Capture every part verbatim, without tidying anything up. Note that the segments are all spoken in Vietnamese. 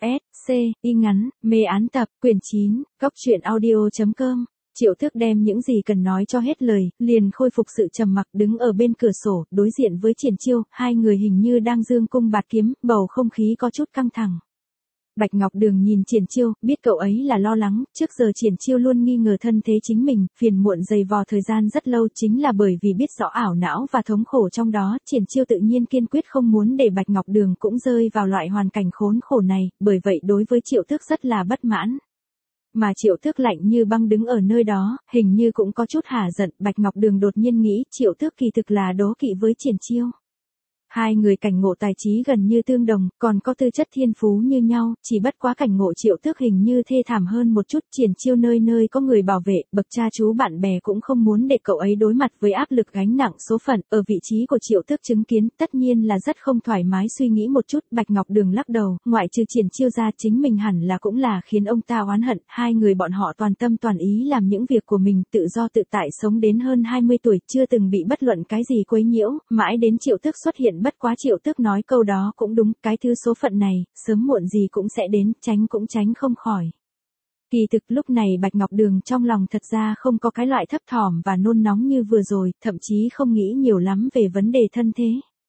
S, C, y ngắn, mê án tập, quyển chín, góc truyện audio chấm com. Triệu Tước đem những gì cần nói cho hết lời, liền khôi phục sự trầm mặc đứng ở bên cửa sổ, đối diện với Triển Chiêu, hai người hình như đang giương cung bạt kiếm, bầu không khí có chút căng thẳng. Bạch Ngọc Đường nhìn Triển Chiêu, biết cậu ấy là lo lắng, trước giờ Triển Chiêu luôn nghi ngờ thân thế chính mình, phiền muộn dày vò thời gian rất lâu chính là bởi vì biết rõ ảo não và thống khổ trong đó, Triển Chiêu tự nhiên kiên quyết không muốn để Bạch Ngọc Đường cũng rơi vào loại hoàn cảnh khốn khổ này, bởi vậy đối với Triệu Tước rất là bất mãn. Mà Triệu Tước lạnh như băng đứng ở nơi đó, hình như cũng có chút hả giận, Bạch Ngọc Đường đột nhiên nghĩ Triệu Tước kỳ thực là đố kỵ với Triển Chiêu. Hai người cảnh ngộ tài trí gần như tương đồng, còn có tư chất thiên phú như nhau, chỉ bất quá cảnh ngộ Triệu Tước hình như thê thảm hơn một chút. Triển Chiêu nơi nơi có người bảo vệ, bậc cha chú bạn bè cũng không muốn để cậu ấy đối mặt với áp lực gánh nặng số phận, ở vị trí của Triệu Tước chứng kiến, tất nhiên là rất không thoải mái. Suy nghĩ một chút, Bạch Ngọc Đường lắc đầu, ngoại trừ Triển Chiêu ra chính mình hẳn là cũng là khiến ông ta oán hận, hai người bọn họ toàn tâm toàn ý làm những việc của mình, tự do tự tại sống đến hơn hai mươi tuổi, chưa từng bị bất luận cái gì quấy nhiễu, mãi đến Triệu Tước xuất hiện. Bất quá Triệu Tước nói câu đó cũng đúng, cái thứ số phận này, sớm muộn gì cũng sẽ đến, tránh cũng tránh không khỏi. Kỳ thực lúc này Bạch Ngọc Đường trong lòng thật ra không có cái loại thấp thỏm và nôn nóng như vừa rồi, thậm chí không nghĩ nhiều lắm về vấn đề thân thế.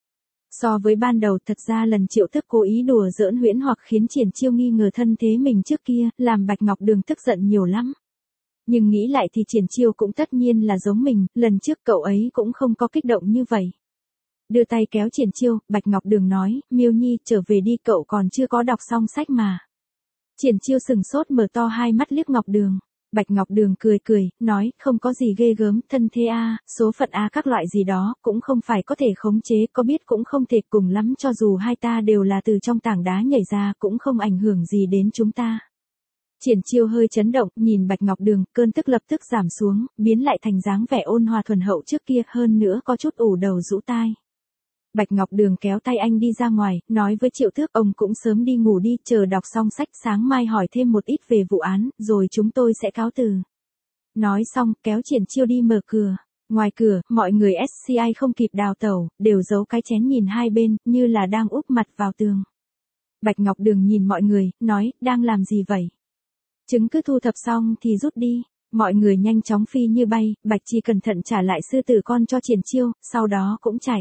So với ban đầu, thật ra lần Triệu Tước cố ý đùa giỡn huyễn hoặc khiến Triển Chiêu nghi ngờ thân thế mình trước kia, làm Bạch Ngọc Đường tức giận nhiều lắm. Nhưng nghĩ lại thì Triển Chiêu cũng tất nhiên là giống mình, lần trước cậu ấy cũng không có kích động như vậy. Đưa tay kéo Triển Chiêu, Bạch Ngọc Đường nói, Miêu Nhi, trở về đi, cậu còn chưa có đọc xong sách mà. Triển Chiêu sừng sốt mở to hai mắt liếc Ngọc Đường. Bạch Ngọc Đường cười cười, nói, không có gì ghê gớm, thân thế a, số phận a các loại gì đó, cũng không phải có thể khống chế, có biết cũng không thể, cùng lắm cho dù hai ta đều là từ trong tảng đá nhảy ra, cũng không ảnh hưởng gì đến chúng ta. Triển Chiêu hơi chấn động, nhìn Bạch Ngọc Đường, cơn tức lập tức giảm xuống, biến lại thành dáng vẻ ôn hòa thuần hậu trước kia, hơn nữa có chút ủ đầu rũ tai. Bạch Ngọc Đường kéo tay anh đi ra ngoài, nói với Triệu Tước, ông cũng sớm đi ngủ đi, chờ đọc xong sách sáng mai hỏi thêm một ít về vụ án, rồi chúng tôi sẽ cáo từ. Nói xong, kéo Triển Chiêu đi mở cửa. Ngoài cửa, mọi người ét xê i không kịp đào tẩu, đều giấu cái chén nhìn hai bên, như là đang úp mặt vào tường. Bạch Ngọc Đường nhìn mọi người, nói, đang làm gì vậy? Chứng cứ thu thập xong thì rút đi. Mọi người nhanh chóng phi như bay, Bạch Chi cẩn thận trả lại sư tử con cho Triển Chiêu, sau đó cũng chạy.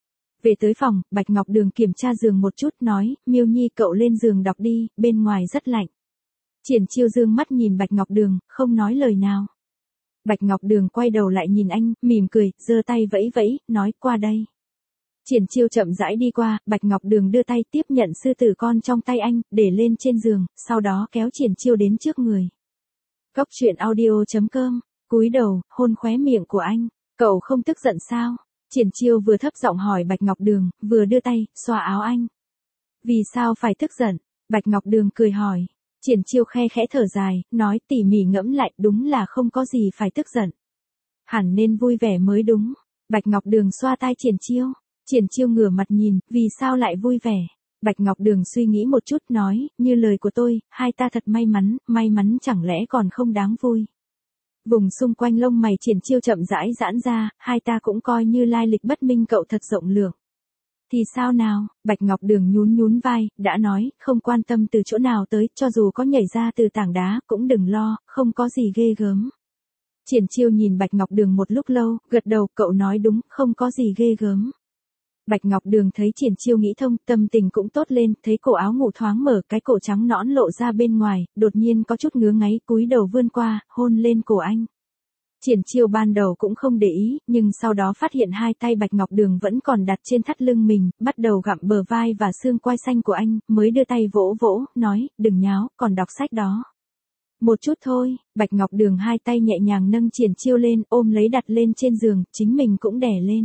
Về tới phòng, Bạch Ngọc Đường kiểm tra giường một chút, nói, Miêu Nhi, cậu lên giường đọc đi, bên ngoài rất lạnh. Triển Chiêu dương mắt nhìn Bạch Ngọc Đường, không nói lời nào. Bạch Ngọc Đường quay đầu lại nhìn anh, mỉm cười, giơ tay vẫy vẫy, nói, qua đây. Triển Chiêu chậm rãi đi qua, Bạch Ngọc Đường đưa tay tiếp nhận sư tử con trong tay anh, để lên trên giường, sau đó kéo Triển Chiêu đến trước người. Góc truyện audio chấm com, cúi đầu, hôn khóe miệng của anh, cậu không tức giận sao? Triển Chiêu vừa thấp giọng hỏi Bạch Ngọc Đường, vừa đưa tay, xoa áo anh. Vì sao phải tức giận? Bạch Ngọc Đường cười hỏi. Triển Chiêu khe khẽ thở dài, nói, tỉ mỉ ngẫm lại, đúng là không có gì phải tức giận. Hẳn nên vui vẻ mới đúng. Bạch Ngọc Đường xoa tai Triển Chiêu. Triển Chiêu ngửa mặt nhìn, vì sao lại vui vẻ? Bạch Ngọc Đường suy nghĩ một chút, nói, như lời của tôi, hai ta thật may mắn, may mắn chẳng lẽ còn không đáng vui. Vùng xung quanh lông mày Triển Chiêu chậm rãi giãn ra, hai ta cũng coi như lai lịch bất minh, cậu thật rộng lượng. Thì sao nào? Bạch Ngọc Đường nhún nhún vai, đã nói, không quan tâm từ chỗ nào tới, cho dù có nhảy ra từ tảng đá, cũng đừng lo, không có gì ghê gớm. Triển Chiêu nhìn Bạch Ngọc Đường một lúc lâu, gật đầu, cậu nói đúng, không có gì ghê gớm. Bạch Ngọc Đường thấy Triển Chiêu nghĩ thông, tâm tình cũng tốt lên, thấy cổ áo ngủ thoáng mở, cái cổ trắng nõn lộ ra bên ngoài, đột nhiên có chút ngứa ngáy, cúi đầu vươn qua, hôn lên cổ anh. Triển Chiêu ban đầu cũng không để ý, nhưng sau đó phát hiện hai tay Bạch Ngọc Đường vẫn còn đặt trên thắt lưng mình, bắt đầu gặm bờ vai và xương quai xanh của anh, mới đưa tay vỗ vỗ, nói, đừng nháo, còn đọc sách đó. Một chút thôi. Bạch Ngọc Đường hai tay nhẹ nhàng nâng Triển Chiêu lên, ôm lấy đặt lên trên giường, chính mình cũng đè lên.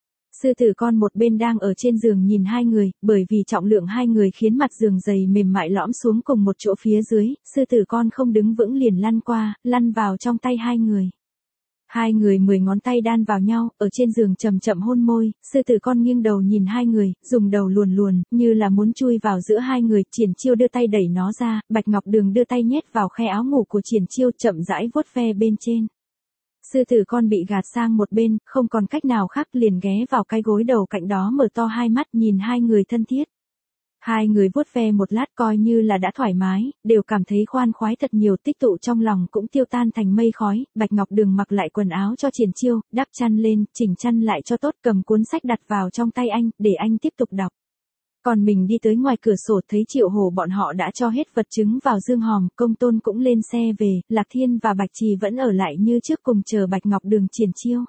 Sư tử con một bên đang ở trên giường nhìn hai người, bởi vì trọng lượng hai người khiến mặt giường dày mềm mại lõm xuống cùng một chỗ phía dưới, sư tử con không đứng vững liền lăn qua, lăn vào trong tay hai người. Hai người mười ngón tay đan vào nhau, ở trên giường chậm chậm hôn môi, sư tử con nghiêng đầu nhìn hai người, dùng đầu luồn luồn, như là muốn chui vào giữa hai người. Triển Chiêu đưa tay đẩy nó ra, Bạch Ngọc Đường đưa tay nhét vào khe áo ngủ của Triển Chiêu, chậm rãi vuốt ve bên trên. Sư tử con bị gạt sang một bên, không còn cách nào khác, liền ghé vào cái gối đầu cạnh đó, mở to hai mắt nhìn hai người thân thiết. Hai người vuốt ve một lát coi như là đã thoải mái, đều cảm thấy khoan khoái thật nhiều, tích tụ trong lòng cũng tiêu tan thành mây khói. Bạch Ngọc Đường mặc lại quần áo cho Triển Chiêu, đắp chăn lên, chỉnh chăn lại cho tốt, cầm cuốn sách đặt vào trong tay anh, để anh tiếp tục đọc. Còn mình đi tới ngoài cửa sổ thấy Triệu Hồ bọn họ đã cho hết vật chứng vào dương hòm, Công Tôn cũng lên xe về, Lạc Thiên và Bạch Trì vẫn ở lại như trước cùng chờ Bạch Ngọc Đường Triển Chiêu.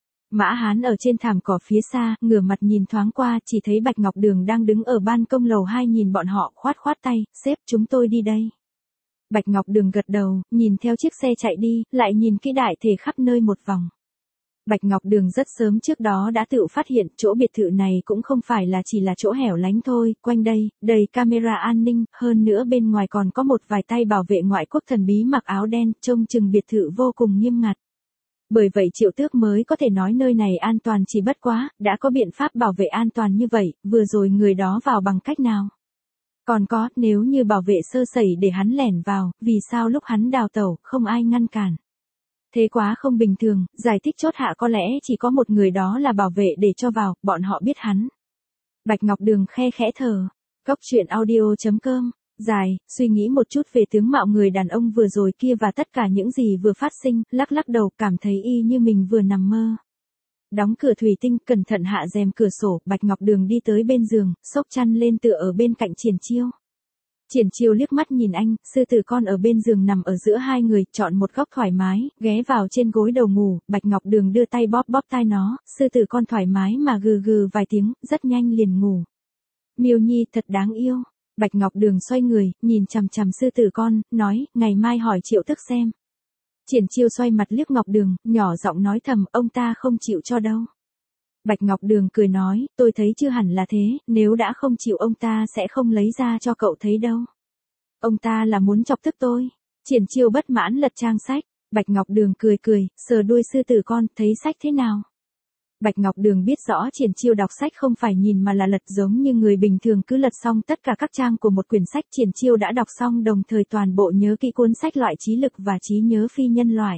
Mã Hán ở trên thảm cỏ phía xa, ngửa mặt nhìn thoáng qua, chỉ thấy Bạch Ngọc Đường đang đứng ở ban công lầu hai nhìn bọn họ, khoát khoát tay, sếp chúng tôi đi đây. Bạch Ngọc Đường gật đầu, nhìn theo chiếc xe chạy đi, lại nhìn kỹ đại thể khắp nơi một vòng. Bạch Ngọc Đường rất sớm trước đó đã tự phát hiện chỗ biệt thự này cũng không phải là chỉ là chỗ hẻo lánh thôi, quanh đây, đầy camera an ninh, hơn nữa bên ngoài còn có một vài tay bảo vệ ngoại quốc thần bí mặc áo đen, trông chừng biệt thự vô cùng nghiêm ngặt. Bởi vậy Triệu Tước mới có thể nói nơi này an toàn, chỉ bất quá, đã có biện pháp bảo vệ an toàn như vậy, vừa rồi người đó vào bằng cách nào? Còn có, nếu như bảo vệ sơ sẩy để hắn lẻn vào, vì sao lúc hắn đào tẩu, không ai ngăn cản? Thế quá không bình thường, giải thích chốt hạ có lẽ chỉ có một người đó là bảo vệ để cho vào, bọn họ biết hắn. Bạch Ngọc Đường khe khẽ thở. Cốc truyện audio chấm com. Dài, suy nghĩ một chút về tướng mạo người đàn ông vừa rồi kia và tất cả những gì vừa phát sinh, lắc lắc đầu cảm thấy y như mình vừa nằm mơ. Đóng cửa thủy tinh, cẩn thận hạ rèm cửa sổ, Bạch Ngọc Đường đi tới bên giường, xốc chăn lên tựa ở bên cạnh Triển Chiêu. Triển Chiêu liếc mắt nhìn anh, sư tử con ở bên giường nằm ở giữa hai người, chọn một góc thoải mái, ghé vào trên gối đầu ngủ, Bạch Ngọc Đường đưa tay bóp bóp tai nó, sư tử con thoải mái mà gừ gừ vài tiếng, rất nhanh liền ngủ. Miêu Nhi thật đáng yêu. Bạch Ngọc Đường xoay người, nhìn chằm chằm sư tử con, nói, ngày mai hỏi Triệu Tước xem. Triển Chiêu xoay mặt liếc Ngọc Đường, nhỏ giọng nói thầm, ông ta không chịu cho đâu. Bạch Ngọc Đường cười nói, tôi thấy chưa hẳn là thế, nếu đã không chịu ông ta sẽ không lấy ra cho cậu thấy đâu. Ông ta là muốn chọc tức tôi. Triển Chiêu bất mãn lật trang sách, Bạch Ngọc Đường cười cười, sờ đuôi sư tử con, thấy sách thế nào? Bạch Ngọc Đường biết rõ Triển Chiêu đọc sách không phải nhìn mà là lật, giống như người bình thường cứ lật xong tất cả các trang của một quyển sách. Triển Chiêu đã đọc xong đồng thời toàn bộ nhớ kỹ cuốn sách loại trí lực và trí nhớ phi nhân loại.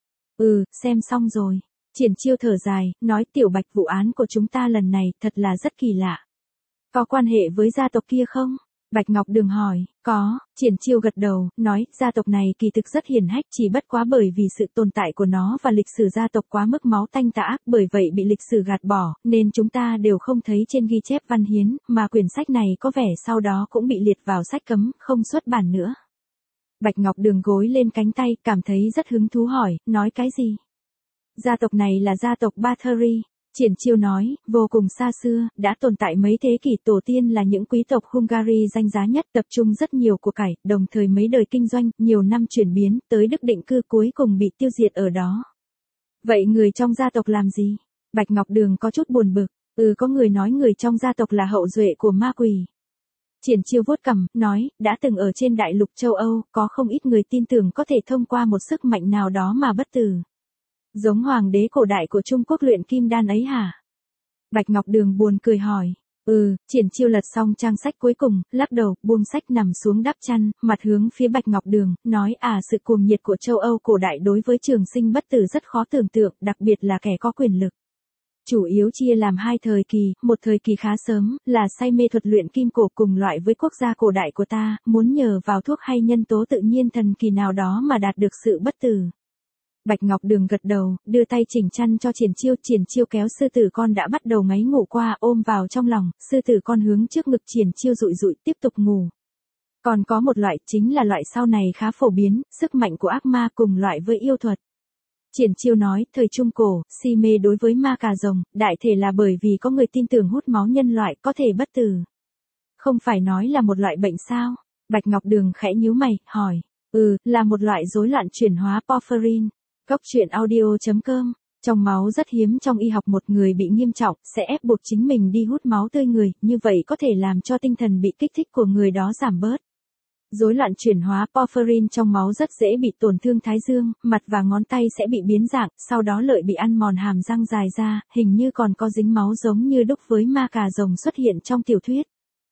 Ừ, xem xong rồi. Triển Chiêu thở dài, nói Tiểu Bạch vụ án của chúng ta lần này thật là rất kỳ lạ. Có quan hệ với gia tộc kia không? Bạch Ngọc Đường hỏi, có, Triển Chiêu gật đầu, nói, gia tộc này kỳ thực rất hiển hách, chỉ bất quá bởi vì sự tồn tại của nó và lịch sử gia tộc quá mức máu tanh tà ác, bởi vậy bị lịch sử gạt bỏ, nên chúng ta đều không thấy trên ghi chép văn hiến, mà quyển sách này có vẻ sau đó cũng bị liệt vào sách cấm, không xuất bản nữa. Bạch Ngọc Đường gối lên cánh tay, cảm thấy rất hứng thú hỏi, nói cái gì? Gia tộc này là gia tộc Bathory. Triển Chiêu nói, vô cùng xa xưa, đã tồn tại mấy thế kỷ, tổ tiên là những quý tộc Hungary danh giá nhất, tập trung rất nhiều của cải, đồng thời mấy đời kinh doanh, nhiều năm chuyển biến, tới Đức định cư cuối cùng bị tiêu diệt ở đó. Vậy người trong gia tộc làm gì? Bạch Ngọc Đường có chút buồn bực, ừ có người nói người trong gia tộc là hậu duệ của ma quỷ. Triển Chiêu vuốt cằm, nói, đã từng ở trên đại lục châu Âu, có không ít người tin tưởng có thể thông qua một sức mạnh nào đó mà bất tử. Giống hoàng đế cổ đại của Trung Quốc luyện kim đan ấy hả? Bạch Ngọc Đường buồn cười hỏi. Ừ, Triển Chiêu lật xong trang sách cuối cùng, lắc đầu, buông sách nằm xuống đắp chăn, mặt hướng phía Bạch Ngọc Đường, nói à sự cuồng nhiệt của châu Âu cổ đại đối với trường sinh bất tử rất khó tưởng tượng, đặc biệt là kẻ có quyền lực. Chủ yếu chia làm hai thời kỳ, một thời kỳ khá sớm, là say mê thuật luyện kim cổ cùng loại với quốc gia cổ đại của ta, muốn nhờ vào thuốc hay nhân tố tự nhiên thần kỳ nào đó mà đạt được sự bất tử. Bạch Ngọc Đường gật đầu, đưa tay chỉnh chăn cho Triển Chiêu, Triển Chiêu kéo sư tử con đã bắt đầu ngáy ngủ qua, ôm vào trong lòng, sư tử con hướng trước ngực Triển Chiêu dụi dụi tiếp tục ngủ. Còn có một loại, chính là loại sau này khá phổ biến, sức mạnh của ác ma cùng loại với yêu thuật. Triển Chiêu nói, thời Trung Cổ, si mê đối với ma cà rồng, đại thể là bởi vì có người tin tưởng hút máu nhân loại có thể bất tử. Không phải nói là một loại bệnh sao? Bạch Ngọc Đường khẽ nhíu mày, hỏi. Ừ, là một loại rối loạn chuyển hóa porphyrin. Cốc truyện audio chấm com. Trong máu rất hiếm trong y học, một người bị nghiêm trọng, sẽ ép buộc chính mình đi hút máu tươi người, như vậy có thể làm cho tinh thần bị kích thích của người đó giảm bớt. Rối loạn chuyển hóa porphyrin trong máu rất dễ bị tổn thương thái dương, mặt và ngón tay sẽ bị biến dạng, sau đó lợi bị ăn mòn hàm răng dài ra, hình như còn có dính máu giống như đúc với ma cà rồng xuất hiện trong tiểu thuyết.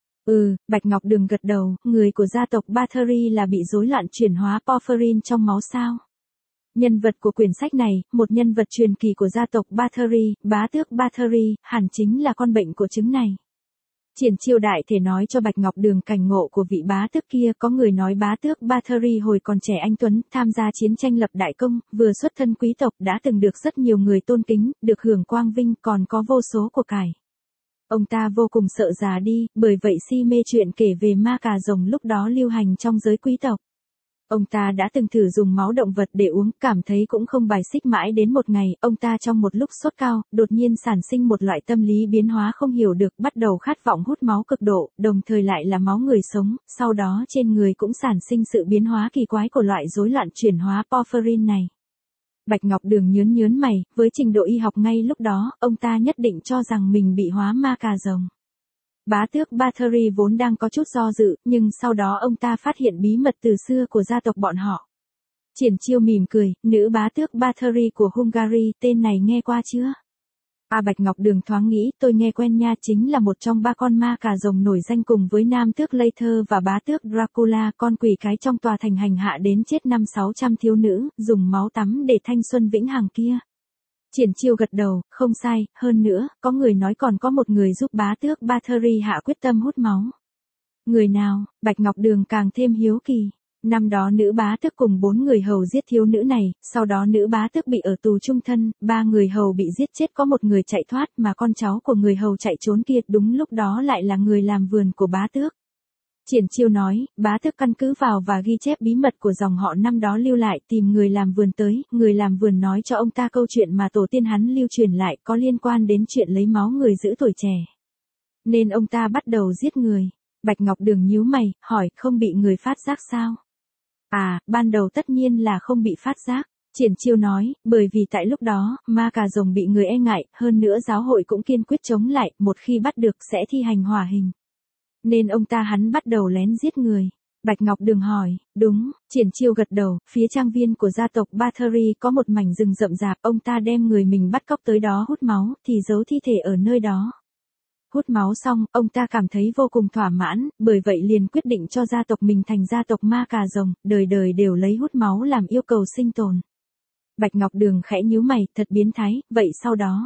Ừ, Bạch Ngọc Đường gật đầu, người của gia tộc Bathory là bị rối loạn chuyển hóa porphyrin trong máu sao? Nhân vật của quyển sách này, một nhân vật truyền kỳ của gia tộc Bathory, bá tước Bathory, hẳn chính là con bệnh của chứng này. Triển Chiêu đại thể nói cho Bạch Ngọc Đường cảnh ngộ của vị bá tước kia, có người nói bá tước Bathory hồi còn trẻ anh tuấn, tham gia chiến tranh lập đại công, vừa xuất thân quý tộc đã từng được rất nhiều người tôn kính, được hưởng quang vinh, còn có vô số của cải. Ông ta vô cùng sợ già đi, bởi vậy si mê chuyện kể về ma cà rồng lúc đó lưu hành trong giới quý tộc. Ông ta đã từng thử dùng máu động vật để uống, cảm thấy cũng không bài xích, mãi đến một ngày, ông ta trong một lúc sốt cao, đột nhiên sản sinh một loại tâm lý biến hóa không hiểu được, bắt đầu khát vọng hút máu cực độ, đồng thời lại là máu người sống, sau đó trên người cũng sản sinh sự biến hóa kỳ quái của loại rối loạn chuyển hóa porphyrin này. Bạch Ngọc Đường nhớn nhớn mày, với trình độ y học ngay lúc đó, ông ta nhất định cho rằng mình bị hóa ma cà rồng. Bá tước Bathory vốn đang có chút do dự, nhưng sau đó ông ta phát hiện bí mật từ xưa của gia tộc bọn họ. Triển Chiêu mỉm cười, nữ bá tước Bathory của Hungary, tên này nghe qua chưa? À, Bạch Ngọc Đường thoáng nghĩ, tôi nghe quen nha, chính là một trong ba con ma cà rồng nổi danh cùng với nam tước Leither và bá tước Dracula, con quỷ cái trong tòa thành hành hạ đến chết năm sáu trăm thiếu nữ, dùng máu tắm để thanh xuân vĩnh hằng kia. Triển Chiêu gật đầu, không sai, hơn nữa, có người nói còn có một người giúp bá tước Bathory hạ quyết tâm hút máu. Người nào? Bạch Ngọc Đường càng thêm hiếu kỳ. Năm đó nữ bá tước cùng bốn người hầu giết thiếu nữ này, sau đó nữ bá tước bị ở tù chung thân, ba người hầu bị giết chết, có một người chạy thoát, mà con cháu của người hầu chạy trốn kia đúng lúc đó lại là người làm vườn của bá tước. Triển Chiêu nói, bá tước căn cứ vào và ghi chép bí mật của dòng họ năm đó lưu lại, tìm người làm vườn tới, người làm vườn nói cho ông ta câu chuyện mà tổ tiên hắn lưu truyền lại, có liên quan đến chuyện lấy máu người giữ tuổi trẻ. Nên ông ta bắt đầu giết người. Bạch Ngọc Đường nhíu mày, hỏi, không bị người phát giác sao? À, ban đầu tất nhiên là không bị phát giác. Triển Chiêu nói, bởi vì tại lúc đó, ma cà rồng bị người e ngại, hơn nữa giáo hội cũng kiên quyết chống lại, một khi bắt được sẽ thi hành hỏa hình. Nên ông ta hắn bắt đầu lén giết người. Bạch Ngọc Đường hỏi, đúng, Triển Chiêu gật đầu, phía trang viên của gia tộc Bathory có một mảnh rừng rậm rạp, ông ta đem người mình bắt cóc tới đó hút máu, thì giấu thi thể ở nơi đó. Hút máu xong, ông ta cảm thấy vô cùng thỏa mãn, bởi vậy liền quyết định cho gia tộc mình thành gia tộc ma cà rồng, đời đời đều lấy hút máu làm yêu cầu sinh tồn. Bạch Ngọc Đường khẽ nhíu mày, thật biến thái, vậy sau đó?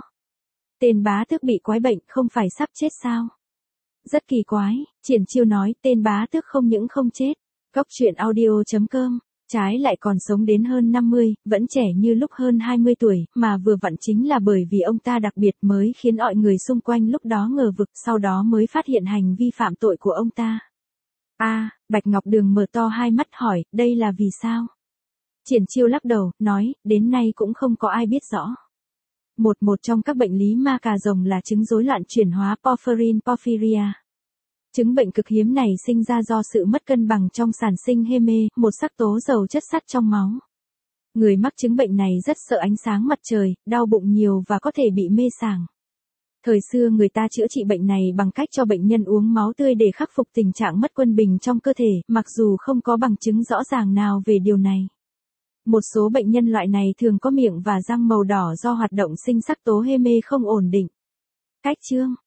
Tên bá tước bị quái bệnh, không phải sắp chết sao? Rất kỳ quái, Triển Chiêu nói, tên bá tước không những không chết, Góc truyện audio chấm com, trái lại còn sống đến hơn năm mươi, vẫn trẻ như lúc hơn hai mươi tuổi, mà vừa vặn chính là bởi vì ông ta đặc biệt mới khiến mọi người xung quanh lúc đó ngờ vực, sau đó mới phát hiện hành vi phạm tội của ông ta. A, à, Bạch Ngọc Đường mở to hai mắt hỏi, đây là vì sao? Triển Chiêu lắc đầu, nói, đến nay cũng không có ai biết rõ. Một một trong các bệnh lý ma cà rồng là chứng rối loạn chuyển hóa porphyrin porphyria. Chứng bệnh cực hiếm này sinh ra do sự mất cân bằng trong sản sinh heme, một sắc tố giàu chất sắt trong máu. Người mắc chứng bệnh này rất sợ ánh sáng mặt trời, đau bụng nhiều và có thể bị mê sảng. Thời xưa người ta chữa trị bệnh này bằng cách cho bệnh nhân uống máu tươi để khắc phục tình trạng mất quân bình trong cơ thể, mặc dù không có bằng chứng rõ ràng nào về điều này. Một số bệnh nhân loại này thường có miệng và răng màu đỏ do hoạt động sinh sắc tố heme không ổn định. Cách chương